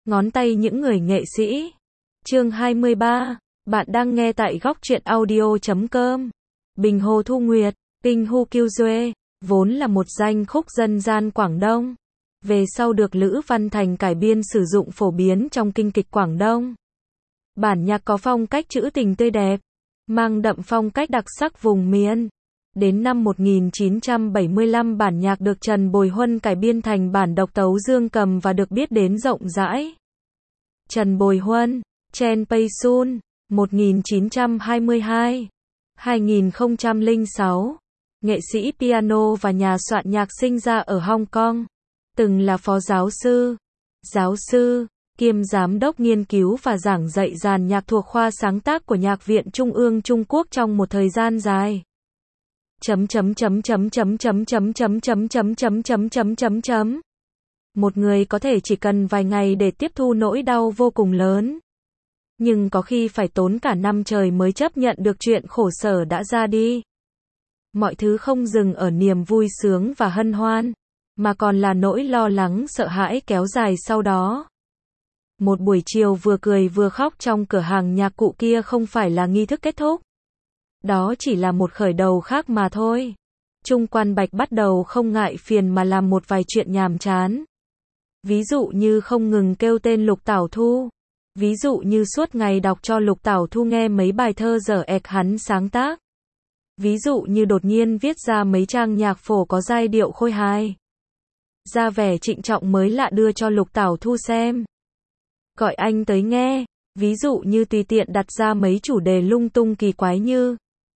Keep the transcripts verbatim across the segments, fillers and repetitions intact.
Ngón tay những người nghệ sĩ. Chương hai mươi ba. Bạn đang nghe tại góc truyện audio chấm com. Bình Hồ Thu Nguyệt, Kinh Hu Kiêu Duê, vốn là một danh khúc dân gian Quảng Đông. Về sau được Lữ Văn Thành cải biên sử dụng phổ biến trong kinh kịch Quảng Đông. Bản nhạc có phong cách trữ tình tươi đẹp, mang đậm phong cách đặc sắc vùng miền. Đến năm một nghìn chín trăm bảy mươi lăm bản nhạc được Trần Bồi Huân cải biên thành bản độc tấu dương cầm và được biết đến rộng rãi. Trần Bồi Huân, Chen Pei Sun, một nghìn chín trăm hai mươi hai đến hai nghìn không trăm lẻ sáu, nghệ sĩ piano và nhà soạn nhạc sinh ra ở Hong Kong, từng là phó giáo sư, giáo sư, kiêm giám đốc nghiên cứu và giảng dạy dàn nhạc thuộc khoa sáng tác của Nhạc viện Trung ương Trung Quốc trong một thời gian dài. Chấm chấm chấm chấm chấm chấm chấm chấm chấm chấm chấm chấm chấm chấm chấm. Một người có thể chỉ cần vài ngày để tiếp thu nỗi đau vô cùng lớn, nhưng có khi phải tốn cả năm trời mới chấp nhận được chuyện khổ sở đã ra đi. Mọi thứ không dừng ở niềm vui sướng và hân hoan, mà còn là nỗi lo lắng sợ hãi kéo dài sau đó. Một buổi chiều vừa cười vừa khóc trong cửa hàng nhạc cụ kia không phải là nghi thức kết thúc. Đó chỉ là một khởi đầu khác mà thôi. Trung Quan Bạch bắt đầu không ngại phiền mà làm một vài chuyện nhàm chán. Ví dụ như không ngừng kêu tên Lục Tảo Thu. Ví dụ như suốt ngày đọc cho Lục Tảo Thu nghe mấy bài thơ dở ẹc hắn sáng tác. Ví dụ như đột nhiên viết ra mấy trang nhạc phổ có giai điệu khôi hài, ra vẻ trịnh trọng mới lạ đưa cho Lục Tảo Thu xem. Gọi anh tới nghe. Ví dụ như tùy tiện đặt ra mấy chủ đề lung tung kỳ quái như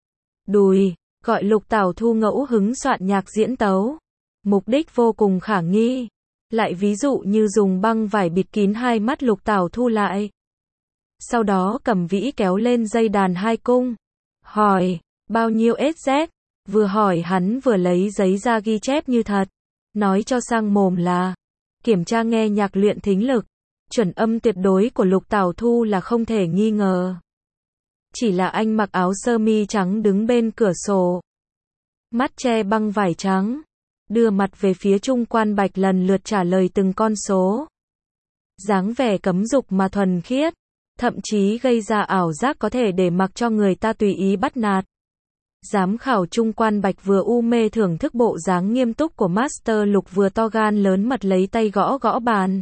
đùi, gọi Lục Tảo Thu ngẫu hứng soạn nhạc diễn tấu. Mục đích vô cùng khả nghi. Lại ví dụ như dùng băng vải bịt kín hai mắt Lục Tảo Thu lại. Sau đó cầm vĩ kéo lên dây đàn hai cung. Hỏi, bao nhiêu ét dét? Vừa hỏi hắn vừa lấy giấy ra ghi chép như thật. Nói cho sang mồm là kiểm tra nghe nhạc luyện thính lực. Chuẩn âm tuyệt đối của Lục Tảo Thu là không thể nghi ngờ. Chỉ là anh mặc áo sơ mi trắng đứng bên cửa sổ, mắt che băng vải trắng, đưa mặt về phía Trung Quan Bạch lần lượt trả lời từng con số. Dáng vẻ cấm dục mà thuần khiết, thậm chí gây ra ảo giác có thể để mặc cho người ta tùy ý bắt nạt. Giám khảo Trung Quan Bạch vừa u mê thưởng thức bộ dáng nghiêm túc của Master Lục vừa to gan lớn mật lấy tay gõ gõ bàn.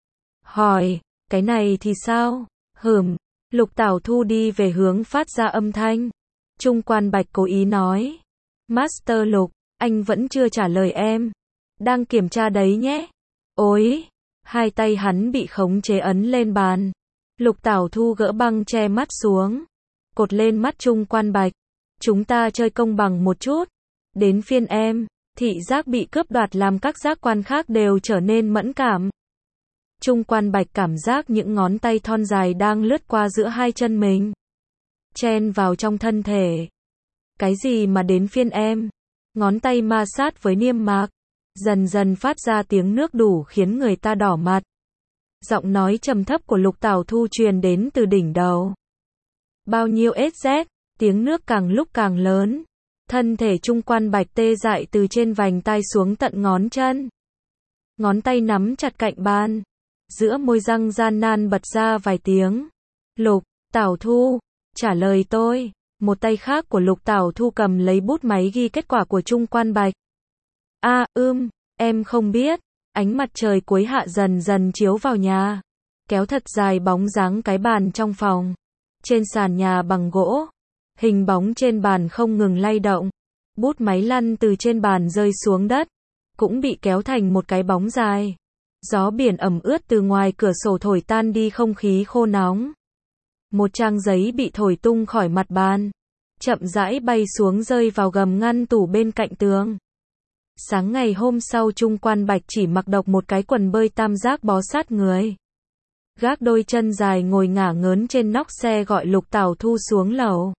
Hỏi, cái này thì sao? Hừm. Lục Tảo Thu đi về hướng phát ra âm thanh. Trung Quan Bạch cố ý nói. Master Lục, anh vẫn chưa trả lời em. Đang kiểm tra đấy nhé. Ôi! Hai tay hắn bị khống chế ấn lên bàn. Lục Tảo Thu gỡ băng che mắt xuống, cột lên mắt Trung Quan Bạch. Chúng ta chơi công bằng một chút. Đến phiên em. Thị giác bị cướp đoạt làm các giác quan khác đều trở nên mẫn cảm. Trung Quan Bạch cảm giác những ngón tay thon dài đang lướt qua giữa hai chân mình, chen vào trong thân thể. Cái gì mà đến phiên em? Ngón tay ma sát với niêm mạc, dần dần phát ra tiếng nước đủ khiến người ta đỏ mặt. Giọng nói trầm thấp của Lục Tảo Thu truyền đến từ đỉnh đầu. Bao nhiêu ét dét? Tiếng nước càng lúc càng lớn. Thân thể Trung Quan Bạch tê dại từ trên vành tai xuống tận ngón chân. Ngón tay nắm chặt cạnh bàn, giữa môi răng gian nan bật ra vài tiếng. Lục Tảo Thu, trả lời tôi. Một tay khác của Lục Tảo Thu cầm lấy bút máy ghi kết quả của Trung Quan Bạch. A, à, ưm, em không biết. Ánh mặt trời cuối hạ dần dần chiếu vào nhà, kéo thật dài bóng dáng cái bàn trong phòng. Trên sàn nhà bằng gỗ, hình bóng trên bàn không ngừng lay động. Bút máy lăn từ trên bàn rơi xuống đất, cũng bị kéo thành một cái bóng dài. Gió biển ẩm ướt từ ngoài cửa sổ thổi tan đi không khí khô nóng. Một trang giấy bị thổi tung khỏi mặt bàn, chậm rãi bay xuống rơi vào gầm ngăn tủ bên cạnh tường. Sáng ngày hôm sau Trung Quan Bạch chỉ mặc độc một cái quần bơi tam giác bó sát người, gác đôi chân dài ngồi ngả ngớn trên nóc xe gọi Lục Tảo Thu xuống lầu.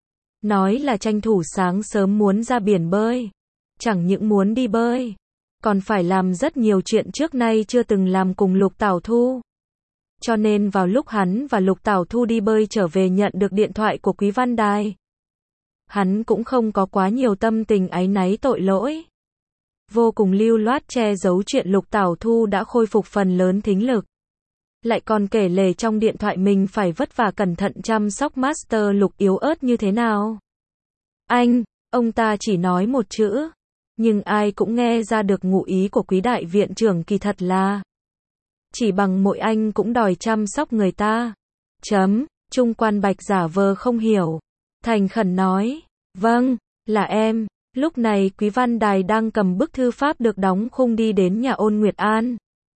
Nói là tranh thủ sáng sớm muốn ra biển bơi. Chẳng những muốn đi bơi, còn phải làm rất nhiều chuyện trước nay chưa từng làm cùng Lục Tảo Thu. Cho nên vào lúc hắn và Lục Tảo Thu đi bơi trở về nhận được điện thoại của Quý Văn Đài. Hắn cũng không có quá nhiều tâm tình áy náy tội lỗi. Vô cùng lưu loát che giấu chuyện Lục Tảo Thu đã khôi phục phần lớn thính lực. Lại còn kể lể trong điện thoại mình phải vất vả cẩn thận chăm sóc Master Lục yếu ớt như thế nào. Anh, ông ta chỉ nói một chữ, nhưng ai cũng nghe ra được ngụ ý của quý đại viện trưởng kỳ thật là chỉ bằng mỗi anh cũng đòi chăm sóc người ta. Chấm, Trung Quan Bạch giả vờ không hiểu, thành khẩn nói, vâng, là em. Lúc này Quý Văn Đài đang cầm bức thư pháp được đóng khung đi đến nhà Ôn Nguyệt An.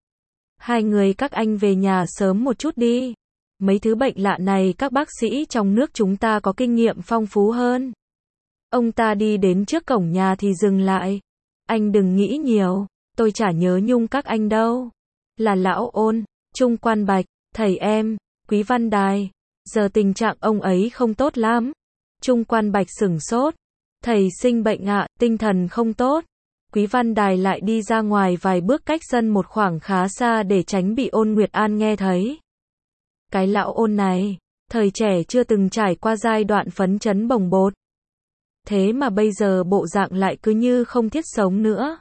Hai người các anh về nhà sớm một chút đi. Mấy thứ bệnh lạ này các bác sĩ trong nước chúng ta có kinh nghiệm phong phú hơn. Ông ta đi đến trước cổng nhà thì dừng lại. Anh đừng nghĩ nhiều, tôi chả nhớ nhung các anh đâu. Là lão Ôn, Trung Quan Bạch, thầy em, Quý Văn Đài. Giờ tình trạng ông ấy không tốt lắm. Trung Quan Bạch sửng sốt. Thầy sinh bệnh ạ, tinh thần không tốt. Quý Văn Đài lại đi ra ngoài vài bước cách sân một khoảng khá xa để tránh bị Ôn Nguyệt An nghe thấy. Cái lão Ôn này, thời trẻ chưa từng trải qua giai đoạn phấn chấn bồng bột. Thế mà bây giờ bộ dạng lại cứ như không thiết sống nữa.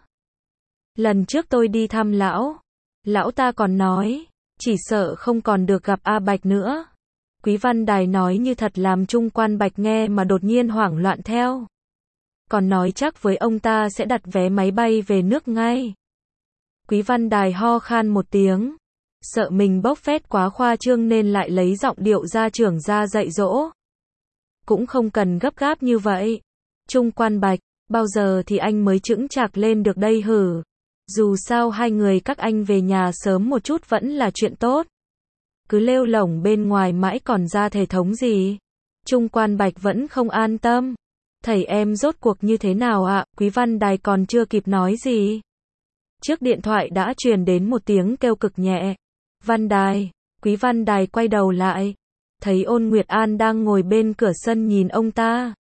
Lần trước tôi đi thăm lão, lão ta còn nói, chỉ sợ không còn được gặp A Bạch nữa. Quý Văn Đài nói như thật làm Trung Quan Bạch nghe mà đột nhiên hoảng loạn theo. Còn nói chắc với ông ta sẽ đặt vé máy bay về nước ngay. Quý Văn Đài ho khan một tiếng, sợ mình bốc phét quá khoa trương nên lại lấy giọng điệu gia trưởng ra dạy dỗ. Cũng không cần gấp gáp như vậy. Trung Quan Bạch, bao giờ thì anh mới chững chạc lên được đây hử? Dù sao hai người các anh về nhà sớm một chút vẫn là chuyện tốt. Cứ lêu lổng bên ngoài mãi còn ra thể thống gì? Trung Quan Bạch vẫn không an tâm. Thầy em rốt cuộc như thế nào ạ? Quý Văn Đài còn chưa kịp nói gì. Trước điện thoại đã truyền đến một tiếng kêu cực nhẹ. Văn Đài, Quý Văn Đài quay đầu lại. Thấy Ôn Nguyệt An đang ngồi bên cửa sân nhìn ông ta.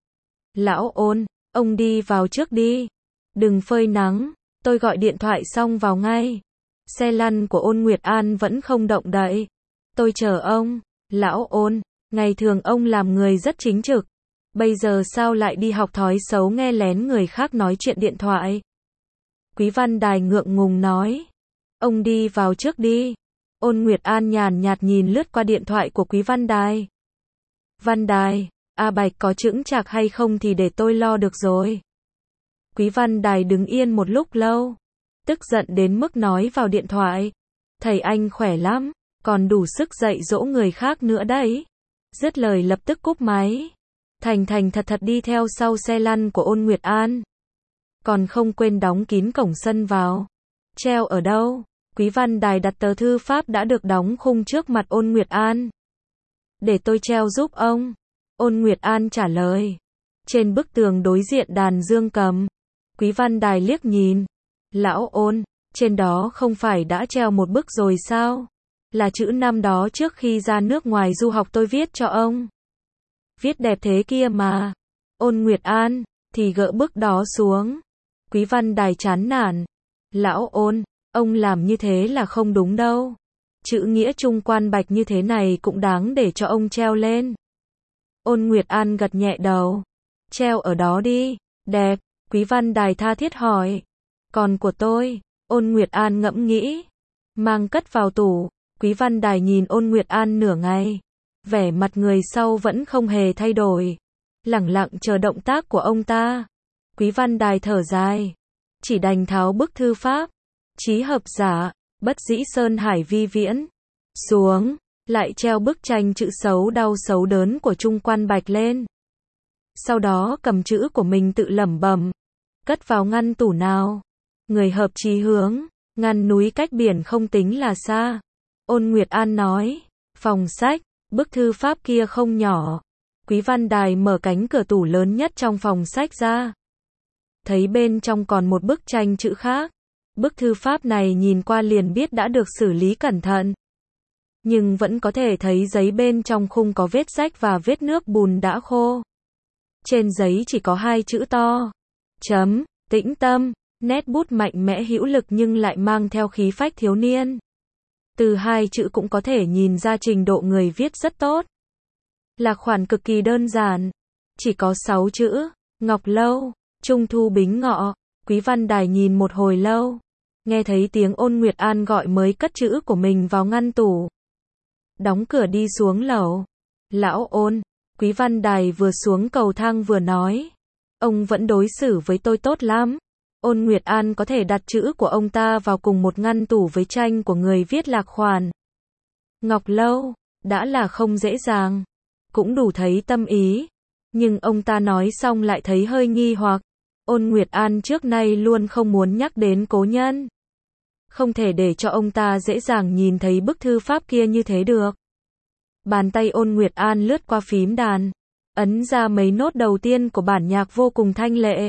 Lão Ôn, ông đi vào trước đi. Đừng phơi nắng, tôi gọi điện thoại xong vào ngay. Xe lăn của Ôn Nguyệt An vẫn không động đậy. Tôi chờ ông. Lão Ôn, ngày thường ông làm người rất chính trực. Bây giờ sao lại đi học thói xấu nghe lén người khác nói chuyện điện thoại? Quý Văn Đài ngượng ngùng nói. Ông đi vào trước đi. Ôn Nguyệt An nhàn nhạt nhìn lướt qua điện thoại của Quý Văn Đài. Văn Đài, A Bạch có chững chạc hay không thì để tôi lo được rồi. Quý Văn Đài đứng yên một lúc lâu. Tức giận đến mức nói vào điện thoại. Thầy anh khỏe lắm, còn đủ sức dạy dỗ người khác nữa đấy. Dứt lời lập tức cúp máy. Thành thành thật thật đi theo sau xe lăn của Ôn Nguyệt An. Còn không quên đóng kín cổng sân vào. Treo ở đâu? Quý Văn Đài đặt tờ thư pháp đã được đóng khung trước mặt Ôn Nguyệt An. Để tôi treo giúp ông. Ôn Nguyệt An trả lời. Trên bức tường đối diện đàn dương cầm. Quý Văn Đài liếc nhìn. Lão Ôn, trên đó không phải đã treo một bức rồi sao? Là chữ năm đó trước khi ra nước ngoài du học tôi viết cho ông. Viết đẹp thế kia mà. Ôn Nguyệt An, thì gỡ bức đó xuống. Quý Văn Đài chán nản. Lão Ôn, ông làm như thế là không đúng đâu. Chữ nghĩa Trung Quan Bạch như thế này cũng đáng để cho ông treo lên. Ôn Nguyệt An gật nhẹ đầu. Treo ở đó đi. Đẹp. Quý Văn Đài tha thiết hỏi. Còn của tôi? Ôn Nguyệt An ngẫm nghĩ. Mang cất vào tủ. Quý Văn Đài nhìn Ôn Nguyệt An nửa ngày. Vẻ mặt người sau vẫn không hề thay đổi. Lẳng lặng chờ động tác của ông ta. Quý Văn Đài thở dài. Chỉ đành tháo bức thư pháp. Chí hợp giả, bất dĩ sơn hải vi viễn. Xuống. Lại treo bức tranh chữ xấu đau xấu đớn của Trung Quan Bạch lên. Sau đó cầm chữ của mình tự lẩm bẩm. Cất vào ngăn tủ nào. Người hợp chí hướng. Ngăn núi cách biển không tính là xa. Ôn Nguyệt An nói. Phòng sách. Bức thư pháp kia không nhỏ. Quý Văn Đài mở cánh cửa tủ lớn nhất trong phòng sách ra. Thấy bên trong còn một bức tranh chữ khác. Bức thư pháp này nhìn qua liền biết đã được xử lý cẩn thận. Nhưng vẫn có thể thấy giấy bên trong khung có vết rách và vết nước bùn đã khô. Trên giấy chỉ có hai chữ to. Chấm, tĩnh tâm, nét bút mạnh mẽ hữu lực nhưng lại mang theo khí phách thiếu niên. Từ hai chữ cũng có thể nhìn ra trình độ người viết rất tốt. Là khoản cực kỳ đơn giản. Chỉ có sáu chữ. Ngọc Lâu, Trung Thu Bính Ngọ. Quý Văn Đài nhìn một hồi lâu. nghe thấy tiếng Ôn Nguyệt An gọi mới cất chữ của mình vào ngăn tủ. Đóng cửa đi xuống lầu. Lão Ôn, Quý Văn Đài vừa xuống cầu thang vừa nói. Ông vẫn đối xử với tôi tốt lắm. Ôn Nguyệt An có thể đặt chữ của ông ta vào cùng một ngăn tủ với tranh của người viết lạc khoản Ngọc Lâu, đã là không dễ dàng. Cũng đủ thấy tâm ý. Nhưng ông ta nói xong lại thấy hơi nghi hoặc. Ôn Nguyệt An trước nay luôn không muốn nhắc đến cố nhân. Không thể để cho ông ta dễ dàng nhìn thấy bức thư pháp kia như thế được. Bàn tay Ôn Nguyệt An lướt qua phím đàn, ấn ra mấy nốt đầu tiên của bản nhạc vô cùng thanh lệ.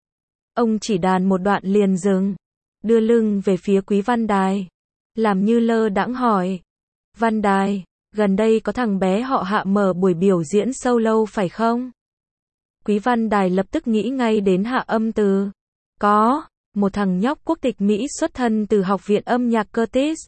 Ông chỉ đàn một đoạn liền dừng, đưa lưng về phía Quý Văn Đài, làm như lơ đãng hỏi. Văn Đài, gần đây có thằng bé họ Hạ mở buổi biểu diễn solo phải không? Quý Văn Đài lập tức nghĩ ngay đến Hạ Âm Từ. Có, một thằng nhóc quốc tịch Mỹ xuất thân từ Học viện âm nhạc Curtis.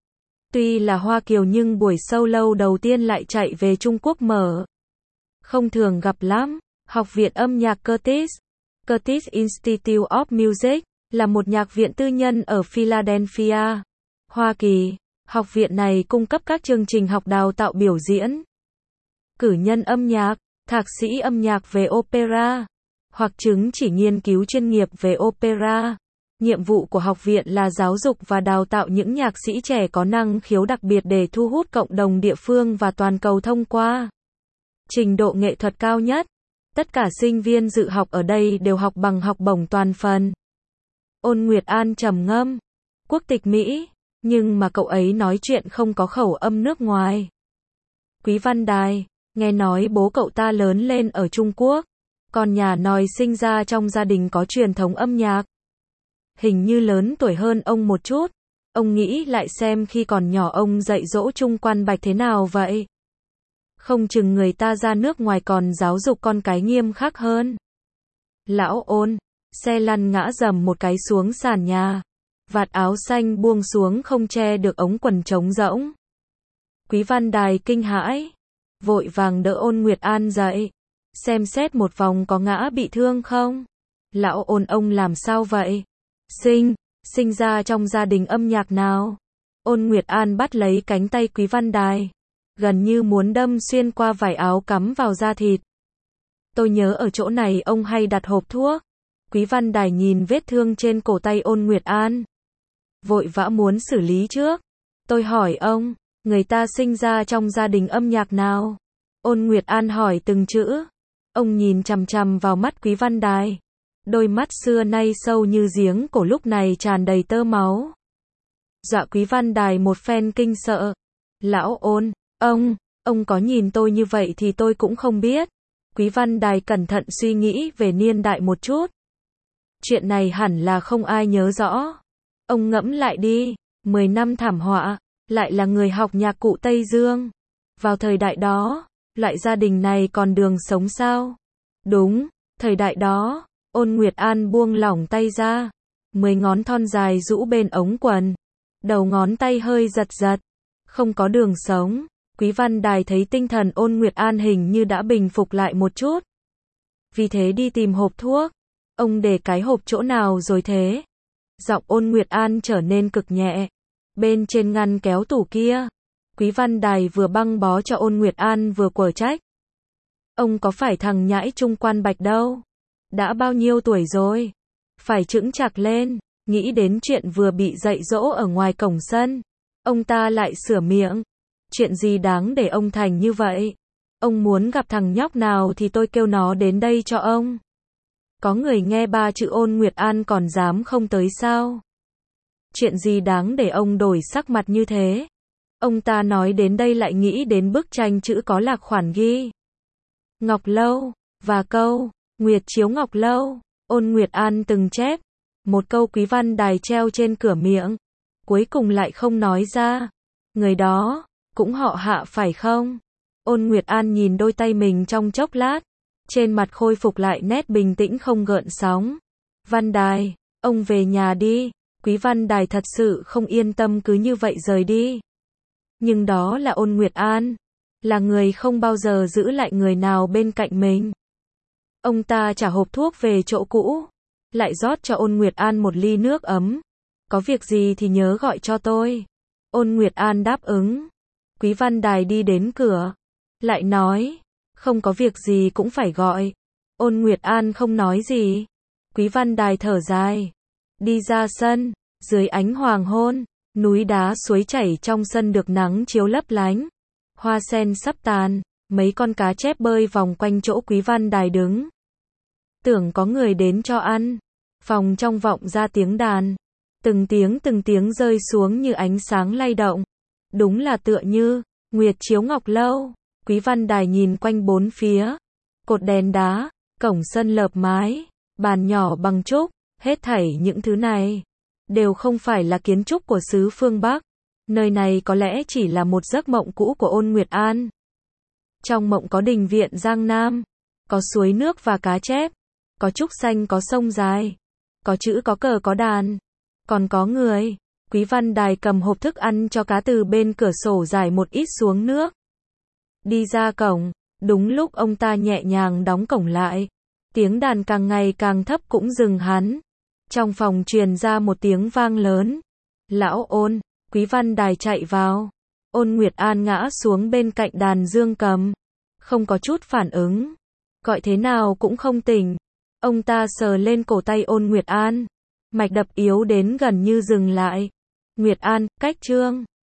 Tuy là Hoa Kiều nhưng buổi solo đầu tiên lại chạy về Trung Quốc mở. Không thường gặp lắm. Học viện âm nhạc Curtis, Curtis Institute of Music, là một nhạc viện tư nhân ở Philadelphia, Hoa Kỳ. Học viện này cung cấp các chương trình học đào tạo biểu diễn, cử nhân âm nhạc, thạc sĩ âm nhạc về opera, hoặc chứng chỉ nghiên cứu chuyên nghiệp về opera. Nhiệm vụ của học viện là giáo dục và đào tạo những nhạc sĩ trẻ có năng khiếu đặc biệt để thu hút cộng đồng địa phương và toàn cầu thông qua trình độ nghệ thuật cao nhất. Tất cả sinh viên dự học ở đây đều học bằng học bổng toàn phần. Ôn Nguyệt An trầm ngâm. Quốc tịch Mỹ, nhưng mà cậu ấy nói chuyện không có khẩu âm nước ngoài. Quý Văn Đài, nghe nói bố cậu ta lớn lên ở Trung Quốc, còn nhà nòi sinh ra trong gia đình có truyền thống âm nhạc. Hình như lớn tuổi hơn ông một chút. Ông nghĩ lại xem khi còn nhỏ ông dạy dỗ Trung Quan Bạch thế nào vậy? Không chừng người ta ra nước ngoài còn giáo dục con cái nghiêm khắc hơn. Lão Ôn, xe lăn ngã dầm một cái xuống sàn nhà. Vạt áo xanh buông xuống không che được ống quần trống rỗng. Quý Văn Đài kinh hãi, vội vàng đỡ Ôn Nguyệt An dậy. Xem xét một vòng có ngã bị thương không? Lão Ôn, ông làm sao vậy? Sinh, sinh ra trong gia đình âm nhạc nào? Ôn Nguyệt An bắt lấy cánh tay Quý Văn Đài, gần như muốn đâm xuyên qua vải áo cắm vào da thịt. Tôi nhớ ở chỗ này ông hay đặt hộp thuốc. Quý Văn Đài nhìn vết thương trên cổ tay Ôn Nguyệt An, vội vã muốn xử lý trước. Tôi hỏi ông, người ta sinh ra trong gia đình âm nhạc nào? Ôn Nguyệt An hỏi từng chữ. Ông nhìn chằm chằm vào mắt Quý Văn Đài. Đôi mắt xưa nay sâu như giếng cổ lúc này tràn đầy tơ máu. Dọa Quý Văn Đài một phen kinh sợ. Lão Ôn, ông, ông có nhìn tôi như vậy thì tôi cũng không biết. Quý Văn Đài cẩn thận suy nghĩ về niên đại một chút. Chuyện này hẳn là không ai nhớ rõ. Ông ngẫm lại đi, mười năm thảm họa, lại là người học nhạc cụ Tây Dương. Vào thời đại đó, loại gia đình này còn đường sống sao? Đúng, thời đại đó. Ôn Nguyệt An buông lỏng tay ra, mười ngón thon dài rũ bên ống quần, đầu ngón tay hơi giật giật. Không có đường sống. Quý Văn Đài thấy tinh thần Ôn Nguyệt An hình như đã bình phục lại một chút. Vì thế đi tìm hộp thuốc. Ông để cái hộp chỗ nào rồi thế? Giọng Ôn Nguyệt An trở nên cực nhẹ. Bên trên ngăn kéo tủ kia. Quý Văn Đài vừa băng bó cho Ôn Nguyệt An vừa quở trách. Ông có phải thằng nhãi Trung Quan Bạch đâu? Đã bao nhiêu tuổi rồi? Phải chững chạc lên. Nghĩ đến chuyện vừa bị dạy dỗ ở ngoài cổng sân, ông ta lại sửa miệng. Chuyện gì đáng để ông thành như vậy? Ông muốn gặp thằng nhóc nào thì tôi kêu nó đến đây cho ông. Có người nghe ba chữ Ôn Nguyệt An còn dám không tới sao? Chuyện gì đáng để ông đổi sắc mặt như thế? Ông ta nói đến đây lại nghĩ đến bức tranh chữ có lạc khoản ghi Ngọc Lâu, và câu Nguyệt chiếu Ngọc Lâu. Ôn Nguyệt An từng chép một câu Quý Văn Đài treo trên cửa miệng, cuối cùng lại không nói ra. Người đó cũng họ Hạ phải không? Ôn Nguyệt An nhìn đôi tay mình trong chốc lát, trên mặt khôi phục lại nét bình tĩnh không gợn sóng. Văn Đài, ông về nhà đi. Quý Văn Đài thật sự không yên tâm cứ như vậy rời đi. Nhưng đó là Ôn Nguyệt An, là người không bao giờ giữ lại người nào bên cạnh mình. Ông ta trả hộp thuốc về chỗ cũ, lại rót cho Ôn Nguyệt An một ly nước ấm, có việc gì thì nhớ gọi cho tôi. Ôn Nguyệt An đáp ứng. Quý Văn Đài đi đến cửa, lại nói, không có việc gì cũng phải gọi. Ôn Nguyệt An không nói gì. Quý Văn Đài thở dài, đi ra sân, dưới ánh hoàng hôn, núi đá suối chảy trong sân được nắng chiếu lấp lánh. Hoa sen sắp tàn, mấy con cá chép bơi vòng quanh chỗ Quý Văn Đài đứng. Tưởng có người đến cho ăn. Phòng trong vọng ra tiếng đàn. Từng tiếng từng tiếng rơi xuống như ánh sáng lay động. Đúng là tựa như nguyệt chiếu ngọc lâu. Quý Văn Đài nhìn quanh bốn phía. Cột đèn đá, cổng sân lợp mái, bàn nhỏ bằng trúc, hết thảy những thứ này đều không phải là kiến trúc của xứ phương Bắc. Nơi này có lẽ chỉ là một giấc mộng cũ của Ôn Nguyệt An. Trong mộng có đình viện Giang Nam, có suối nước và cá chép, có trúc xanh có sông dài, có chữ có cờ có đàn, còn có người. Quý Văn Đài cầm hộp thức ăn cho cá từ bên cửa sổ rải một ít xuống nước. Đi ra cổng, đúng lúc ông ta nhẹ nhàng đóng cổng lại. Tiếng đàn càng ngày càng thấp cũng dừng hắn. Trong phòng truyền ra một tiếng vang lớn. Lão Ôn, Quý Văn Đài chạy vào. Ôn Nguyệt An ngã xuống bên cạnh đàn dương cầm. Không có chút phản ứng. Gọi thế nào cũng không tỉnh. Ông ta sờ lên cổ tay Ôn Nguyệt An. Mạch đập yếu đến gần như dừng lại. Nguyệt An, cách chương